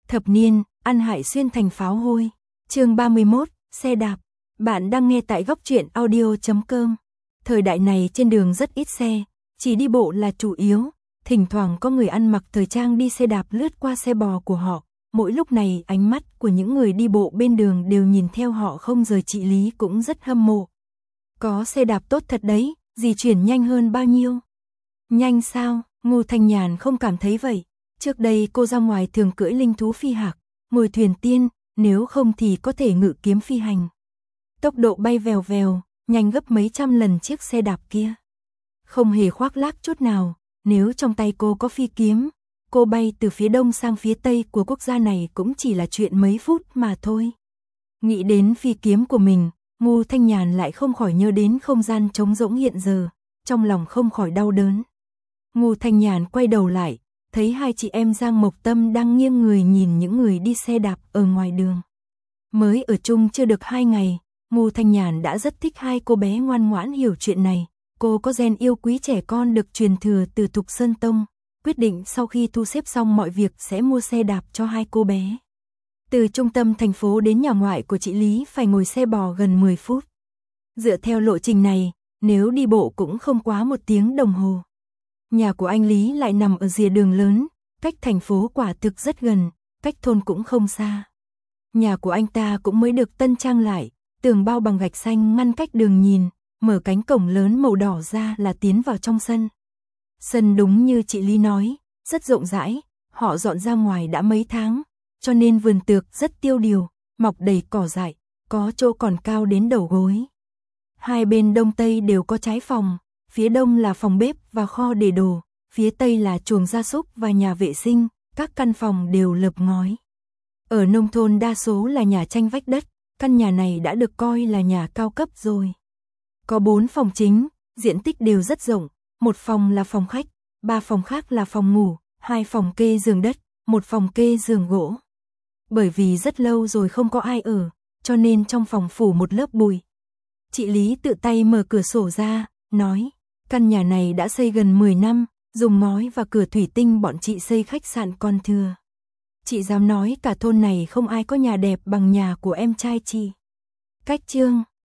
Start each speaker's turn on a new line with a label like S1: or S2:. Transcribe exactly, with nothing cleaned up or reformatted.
S1: Thập niên, ăn hại xuyên thành pháo hôi. Chương ba mươi mốt, xe đạp. Bạn đang nghe tại góc truyện audio chấm com. Thời đại này trên đường rất ít xe, chỉ đi bộ là chủ yếu, thỉnh thoảng có người ăn mặc thời trang đi xe đạp lướt qua xe bò của họ. Mỗi lúc này ánh mắt của những người đi bộ bên đường đều nhìn theo họ không rời. Chị Lý cũng rất hâm mộ. Có xe đạp tốt thật đấy, di chuyển nhanh hơn bao nhiêu? Nhanh sao? Ngô Thanh Nhàn không cảm thấy vậy. Trước đây cô ra ngoài thường cưỡi linh thú phi hạc, ngồi thuyền tiên, nếu không thì có thể ngự kiếm phi hành. Tốc độ bay vèo vèo, nhanh gấp mấy trăm lần chiếc xe đạp kia. Không hề khoác lác chút nào, nếu trong tay cô có phi kiếm, cô bay từ phía đông sang phía tây của quốc gia này cũng chỉ là chuyện mấy phút mà thôi. Nghĩ đến phi kiếm của mình, Ngô Thanh Nhàn lại không khỏi nhớ đến không gian trống rỗng hiện giờ, trong lòng không khỏi đau đớn. Ngô Thanh Nhàn quay đầu lại, thấy hai chị em Giang Mộc Tâm đang nghiêng người nhìn những người đi xe đạp ở ngoài đường. Mới ở chung chưa được hai ngày, Ngô Thanh Nhàn đã rất thích hai cô bé ngoan ngoãn hiểu chuyện này. Cô có gen yêu quý trẻ con được truyền thừa từ Thục Sơn Tông, quyết định sau khi thu xếp xong mọi việc sẽ mua xe đạp cho hai cô bé. Từ trung tâm thành phố đến nhà ngoại của chị Lý phải ngồi xe bò gần mười phút. Dựa theo lộ trình này, nếu đi bộ cũng không quá một tiếng đồng hồ. Nhà của anh Lý lại nằm ở rìa đường lớn, cách thành phố quả thực rất gần, cách thôn cũng không xa. Nhà của anh ta cũng mới được tân trang lại, tường bao bằng gạch xanh ngăn cách đường nhìn, mở cánh cổng lớn màu đỏ ra là tiến vào trong sân. Sân đúng như chị Lý nói, rất rộng rãi, họ dọn ra ngoài đã mấy tháng, cho nên vườn tược rất tiêu điều, mọc đầy cỏ dại, có chỗ còn cao đến đầu gối. Hai bên đông tây đều có trái phòng, phía đông là phòng bếp và kho để đồ, phía tây là chuồng gia súc và nhà vệ sinh, các căn phòng đều lợp ngói. Ở nông thôn đa số là nhà tranh vách đất, căn nhà này đã được coi là nhà cao cấp rồi. Có bốn phòng chính, diện tích đều rất rộng, một phòng là phòng khách, ba phòng khác là phòng ngủ, hai phòng kê giường đất, một phòng kê giường gỗ. Bởi vì rất lâu rồi không có ai ở, cho nên trong phòng phủ một lớp bụi. Chị Lý tự tay mở cửa sổ ra, nói, căn nhà này đã xây gần mười năm, dùng ngói và cửa thủy tinh bọn chị xây khách sạn còn thừa. Chị dám nói cả thôn này không ai có nhà đẹp bằng nhà của em trai chị. Cách chương